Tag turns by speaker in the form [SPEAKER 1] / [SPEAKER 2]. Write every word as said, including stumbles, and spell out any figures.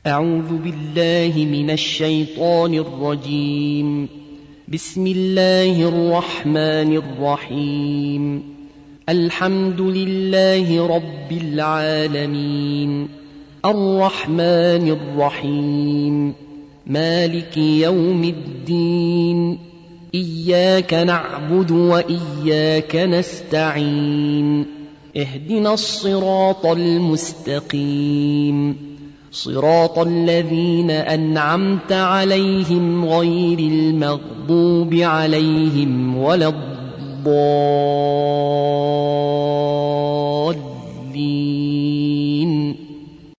[SPEAKER 1] أعوذ بالله من الشيطان الرجيم. بسم الله الرحمن الرحيم. الحمد لله رب العالمين، الرحمن الرحيم، مالك يوم الدين، إياك نعبد وإياك نستعين، اهدنا الصراط المستقيم، صراط الذين أنعمت عليهم غير المغضوب عليهم ولا الضالين.